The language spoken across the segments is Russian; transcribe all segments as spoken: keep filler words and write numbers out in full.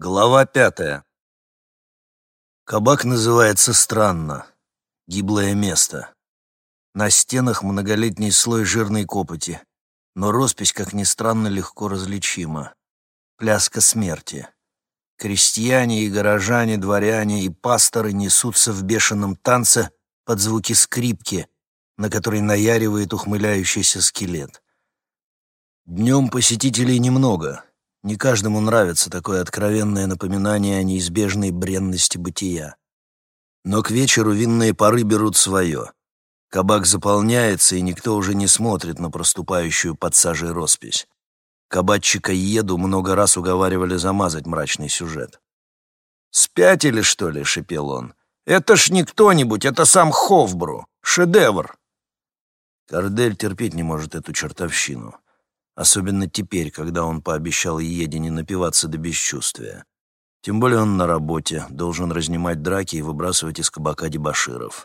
Глава пятая. Кабак называется странно. Гиблое место. На стенах многолетний слой жирной копоти, но роспись, как ни странно, легко различима. Пляска смерти. Крестьяне и горожане, дворяне и пасторы несутся в бешеном танце под звуки скрипки, на которой наяривает ухмыляющийся скелет. Днем посетителей немного. Не каждому нравится такое откровенное напоминание о неизбежной бренности бытия. Но к вечеру винные пары берут свое. Кабак заполняется, и никто уже не смотрит на проступающую под сажей роспись. Кабачика Еду много раз уговаривали замазать мрачный сюжет. «Спятили, что ли?» — шипел он. «Это ж не кто-нибудь, это сам Хофбру. Шедевр!» Кордель терпеть не может эту чертовщину. Особенно теперь, когда он пообещал Еде не напиваться до бесчувствия. Тем более он на работе, должен разнимать драки и выбрасывать из кабака дебоширов.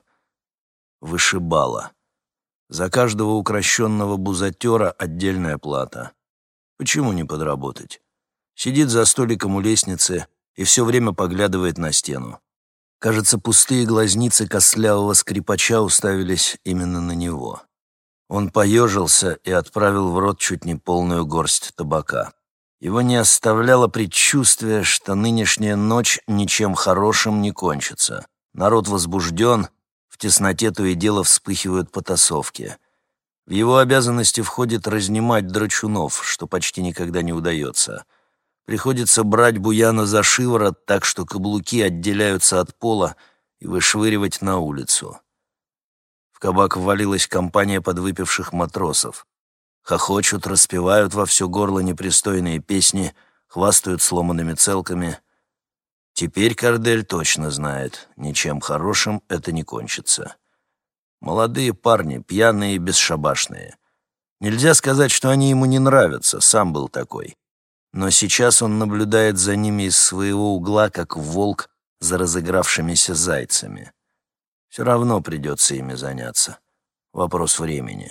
Вышибала. За каждого укращенного бузатера отдельная плата. Почему не подработать? Сидит за столиком у лестницы и все время поглядывает на стену. Кажется, пустые глазницы костлявого скрипача уставились именно на него. Он поежился и отправил в рот чуть не полную горсть табака. Его не оставляло предчувствие, что нынешняя ночь ничем хорошим не кончится. Народ возбужден, в тесноте то и дело вспыхивают потасовки. В его обязанности входит разнимать драчунов, что почти никогда не удается. Приходится брать буяна за шиворот так, что каблуки отделяются от пола, и вышвыривать на улицу. В кабак ввалилась компания подвыпивших матросов. Хохочут, распевают во все горло непристойные песни, хвастают сломанными целками. Теперь Кордель точно знает, ничем хорошим это не кончится. Молодые парни, пьяные и бесшабашные. Нельзя сказать, что они ему не нравятся, сам был такой. Но сейчас он наблюдает за ними из своего угла, как волк за разыгравшимися зайцами. Все равно придется ими заняться. Вопрос времени.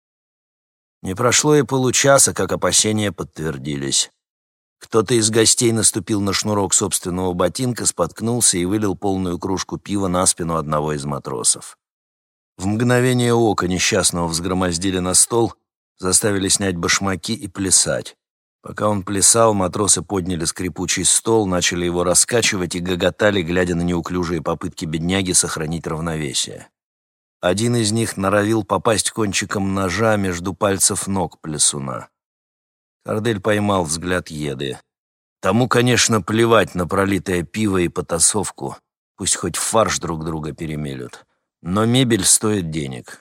Не прошло и получаса, как опасения подтвердились. Кто-то из гостей наступил на шнурок собственного ботинка, споткнулся и вылил полную кружку пива на спину одного из матросов. В мгновение ока несчастного взгромоздили на стол, заставили снять башмаки и плясать. Пока он плясал, матросы подняли скрипучий стол, начали его раскачивать и гоготали, глядя на неуклюжие попытки бедняги сохранить равновесие. Один из них норовил попасть кончиком ножа между пальцев ног плясуна. Кордель поймал взгляд Еды. Тому, конечно, плевать на пролитое пиво и потасовку, пусть хоть фарш друг друга перемелют. Но мебель стоит денег.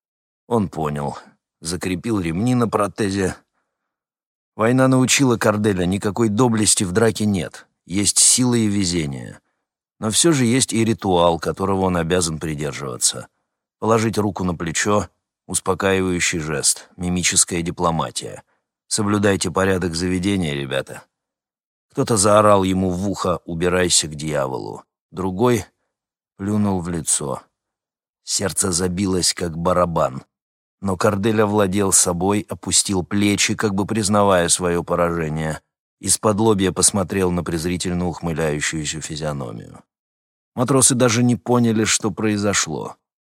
Он понял, закрепил ремни на протезе. Война научила Корделя, никакой доблести в драке нет, есть сила и везение. Но все же есть и ритуал, которого он обязан придерживаться. Положить руку на плечо, успокаивающий жест, мимическая дипломатия. Соблюдайте порядок заведения, ребята. Кто-то заорал ему в ухо «убирайся к дьяволу». Другой плюнул в лицо. Сердце забилось, как барабан. Но Кордель овладел собой, опустил плечи, как бы признавая свое поражение. Из-под лобья посмотрел на презрительно ухмыляющуюся физиономию. Матросы даже не поняли, что произошло.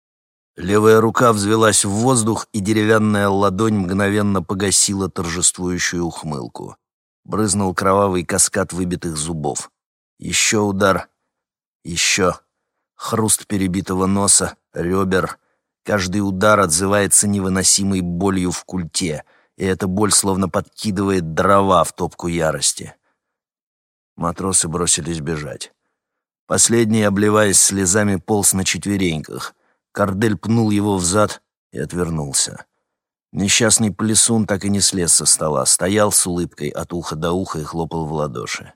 Левая рука взвелась в воздух, и деревянная ладонь мгновенно погасила торжествующую ухмылку. Брызнул кровавый каскад выбитых зубов. Еще удар. Еще. Хруст перебитого носа, ребер. Каждый удар отзывается невыносимой болью в культе, и эта боль словно подкидывает дрова в топку ярости. Матросы бросились бежать. Последний, обливаясь слезами, полз на четвереньках. Кордель пнул его взад и отвернулся. Несчастный плясун так и не слез со стола, стоял с улыбкой от уха до уха и хлопал в ладоши.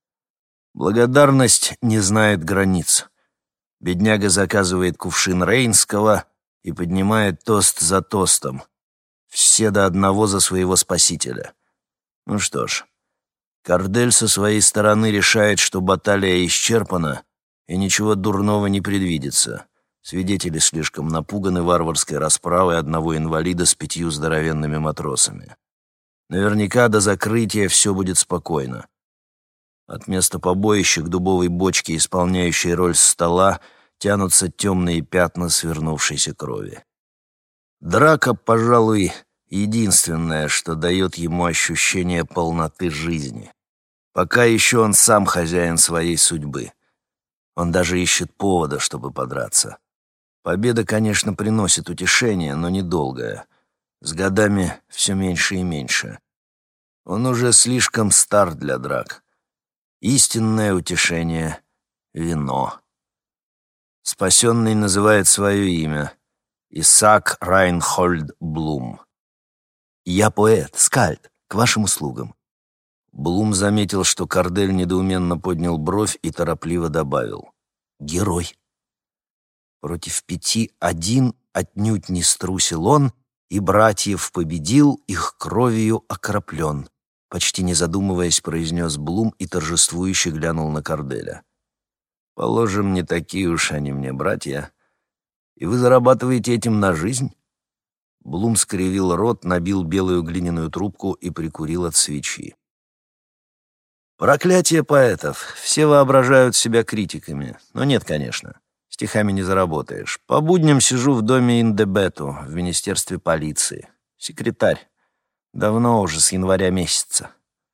Благодарность не знает границ. Бедняга заказывает кувшин рейнского и поднимает тост за тостом. Все до одного за своего спасителя. Ну что ж, Кордель со своей стороны решает, что баталия исчерпана, и ничего дурного не предвидится. Свидетели слишком напуганы варварской расправой одного инвалида с пятью здоровенными матросами. Наверняка до закрытия все будет спокойно. От места побоища к дубовой бочке, исполняющей роль стола, тянутся темные пятна свернувшейся крови. Драка, пожалуй, единственное, что дает ему ощущение полноты жизни. Пока еще он сам хозяин своей судьбы. Он даже ищет повода, чтобы подраться. Победа, конечно, приносит утешение, но недолгое. С годами все меньше и меньше. Он уже слишком стар для драк. Истинное утешение — вино. Спасенный называет свое имя — Исаак Райнхольд Блум. «Я поэт, скальд, к вашим услугам». Блум заметил, что Кордель недоуменно поднял бровь и торопливо добавил: «Герой». Против пяти один отнюдь не струсил он, и братьев победил, их кровью окроплен. Почти не задумываясь, произнес Блум и торжествующе глянул на Корделя. «Положим, не такие уж они мне братья. И вы зарабатываете этим на жизнь?» Блум скривил рот, набил белую глиняную трубку и прикурил от свечи. «Проклятие поэтов. Все воображают себя критиками. Но нет, конечно. Стихами не заработаешь. По будням сижу в доме Индебету в министерстве полиции. Секретарь. Давно уже, с января месяца».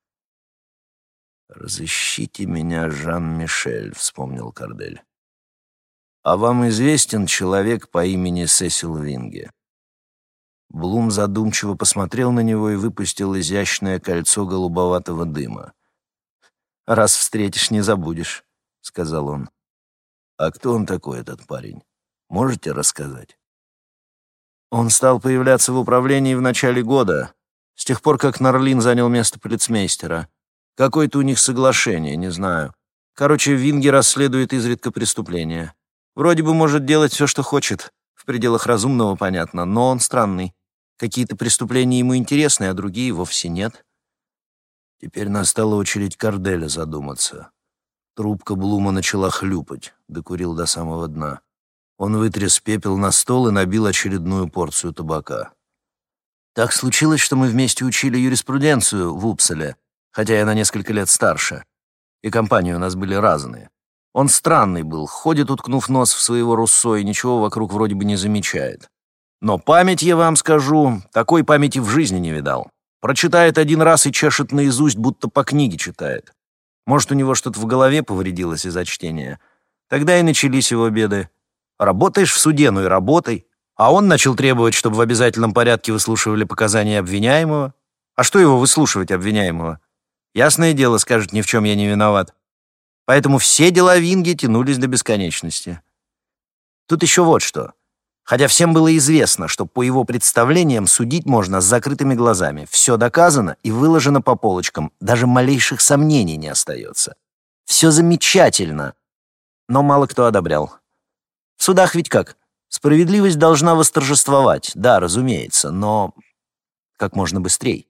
«Разыщите меня, Жан-Мишель», — вспомнил Кордель. «А вам известен человек по имени Сесил Винге?» Блум задумчиво посмотрел на него и выпустил изящное кольцо голубоватого дыма. «Раз встретишь, не забудешь», — сказал он. «А кто он такой, этот парень? Можете рассказать?» «Он стал появляться в управлении в начале года, с тех пор, как Нарлин занял место полицмейстера. Какое-то у них соглашение, не знаю. Короче, Винге расследует изредка преступления. Вроде бы может делать все, что хочет, в пределах разумного, понятно, но он странный. Какие-то преступления ему интересны, а другие вовсе нет». Теперь настала очередь Корделя задуматься. Трубка Блума начала хлюпать, докурил до самого дна. Он вытряс пепел на стол и набил очередную порцию табака. «Так случилось, что мы вместе учили юриспруденцию в Упсале, хотя я на несколько лет старше, и компании у нас были разные. Он странный был, ходит, уткнув нос в своего Руссо, и ничего вокруг вроде бы не замечает. Но память, я вам скажу, такой памяти в жизни не видал. Прочитает один раз и чешет наизусть, будто по книге читает. Может, у него что-то в голове повредилось из-за чтения. Тогда и начались его беды. Работаешь в суде, ну и работай. А он начал требовать, чтобы в обязательном порядке выслушивали показания обвиняемого. А что его выслушивать, обвиняемого? Ясное дело, скажет, ни в чем я не виноват. Поэтому все дела Винге тянулись до бесконечности. Тут еще вот что. Хотя всем было известно, что по его представлениям судить можно с закрытыми глазами. Все доказано и выложено по полочкам. Даже малейших сомнений не остается. Все замечательно. Но мало кто одобрял. В судах ведь как? Справедливость должна восторжествовать. Да, разумеется, но как можно быстрее.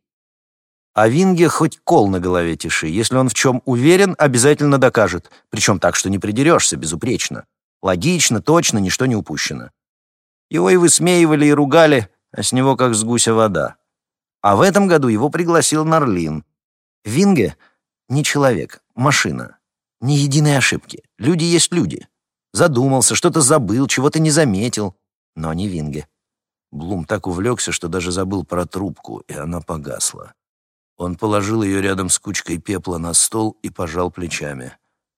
А Винге хоть кол на голове тиши. Если он в чем уверен, обязательно докажет. Причем так, что не придерешься, безупречно. Логично, точно, ничто не упущено. Его и высмеивали, и ругали, а с него как с гуся вода. А в этом году его пригласил Нарлин. Винге не человек, машина. Ни единой ошибки. Люди есть люди. Задумался, что-то забыл, чего-то не заметил. Но не Винге. Блум так увлекся, что даже забыл про трубку, и она погасла. Он положил ее рядом с кучкой пепла на стол и пожал плечами.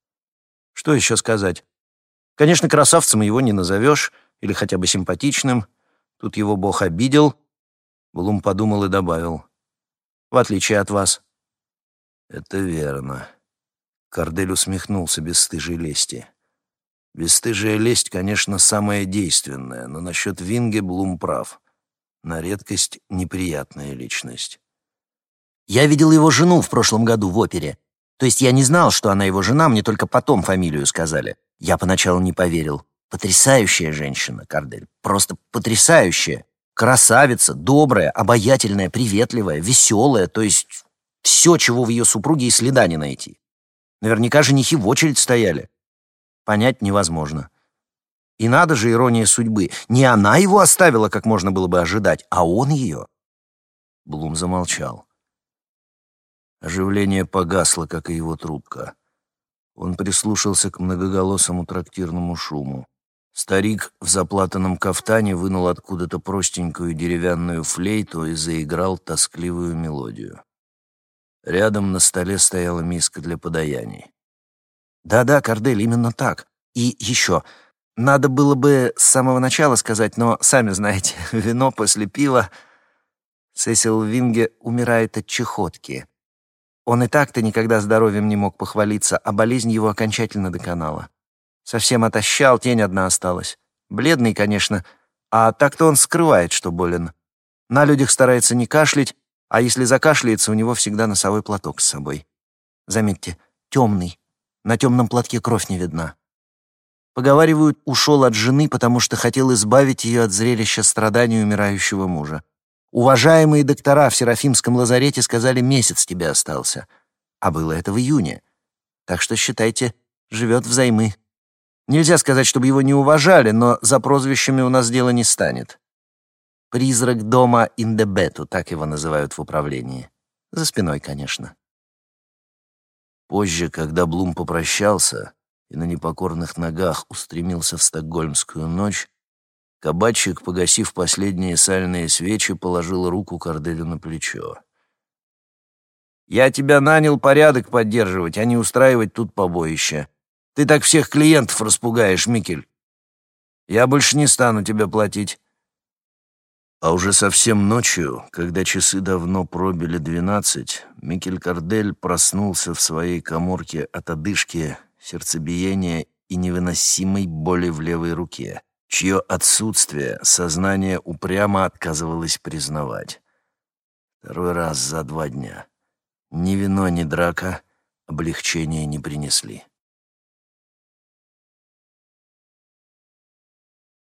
Что еще сказать? Конечно, красавцем его не назовешь, или хотя бы симпатичным. Тут его Бог обидел. Блум подумал и добавил. В отличие от вас. Это верно. Кордель усмехнулся бесстыжей лести. Бесстыжая лесть, конечно, самая действенная, но насчет Винге Блум прав. На редкость неприятная личность. Я видел его жену в прошлом году в опере. То есть я не знал, что она его жена, мне только потом фамилию сказали. Я поначалу не поверил. Потрясающая женщина, Кордель. Просто потрясающая. Красавица, добрая, обаятельная, приветливая, веселая. То есть все, чего в ее супруге и следа не найти. Наверняка женихи в очередь стояли. Понять невозможно. И надо же, ирония судьбы. Не она его оставила, как можно было бы ожидать, а он ее. Блум замолчал. Оживление погасло, как и его трубка. Он прислушался к многоголосому трактирному шуму. Старик в заплатанном кафтане вынул откуда-то простенькую деревянную флейту и заиграл тоскливую мелодию. Рядом на столе стояла миска для подаяний. «Да-да, Кордель, именно так. И еще, надо было бы с самого начала сказать, но, сами знаете, вино после пива...» Сесил Винге умирает от чехотки. Он и так-то никогда здоровьем не мог похвалиться, а болезнь его окончательно доконала. Совсем отощал, тень одна осталась. Бледный, конечно, а так-то он скрывает, что болен. На людях старается не кашлять, а если закашляется, у него всегда носовой платок с собой. Заметьте, темный. На темном платке кровь не видна. Поговаривают, ушел от жены, потому что хотел избавить ее от зрелища страданий умирающего мужа. Уважаемые доктора в Серафимском лазарете сказали, месяц тебе остался. А было это в июне. Так что, считайте, живет взаймы. Нельзя сказать, чтобы его не уважали, но за прозвищами у нас дело не станет. «Призрак дома Индебету», так его называют в управлении. За спиной, конечно. Позже, когда Блум попрощался и на непокорных ногах устремился в стокгольмскую ночь, кабачик, погасив последние сальные свечи, положил руку Корделю на плечо. «Я тебя нанял порядок поддерживать, а не устраивать тут побоище. Ты так всех клиентов распугаешь, Микель. Я больше не стану тебе платить». А уже совсем ночью, когда часы давно пробили двенадцать, Микель Кордель проснулся в своей каморке от одышки, сердцебиения и невыносимой боли в левой руке, чье отсутствие сознание упрямо отказывалось признавать. Второй раз за два дня. Ни вино, ни драка облегчения не принесли.